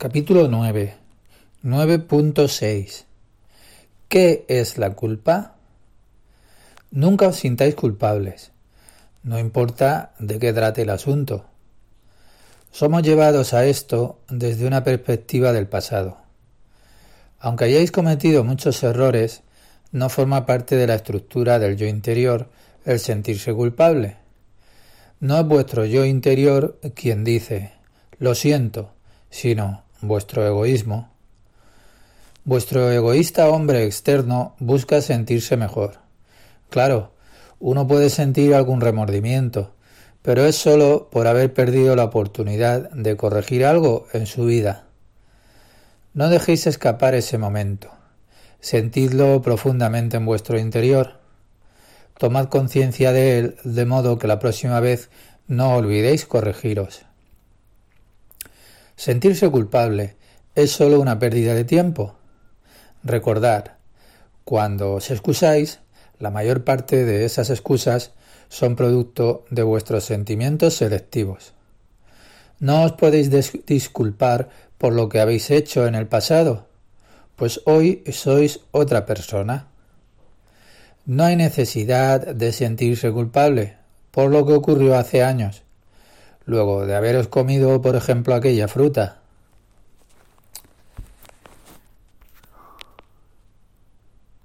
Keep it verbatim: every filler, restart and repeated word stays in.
Capítulo nueve. nueve punto seis. ¿Qué es la culpa? Nunca os sintáis culpables. No importa de qué trate el asunto. Somos llevados a esto desde una perspectiva del pasado. Aunque hayáis cometido muchos errores, no forma parte de la estructura del yo interior el sentirse culpable. No es vuestro yo interior quien dice, lo siento, sino vuestro egoísmo. Vuestro egoísta hombre externo busca sentirse mejor. Claro, uno puede sentir algún remordimiento, pero es solo por haber perdido la oportunidad de corregir algo en su vida. No dejéis escapar ese momento. Sentidlo profundamente en vuestro interior. Tomad conciencia de él de modo que la próxima vez no olvidéis corregiros. Sentirse culpable es solo una pérdida de tiempo. Recordad, cuando os excusáis, la mayor parte de esas excusas son producto de vuestros sentimientos selectivos. No os podéis des- disculpar por lo que habéis hecho en el pasado, pues hoy sois otra persona. No hay necesidad de sentirse culpable por lo que ocurrió hace años, luego de haberos comido, por ejemplo, aquella fruta.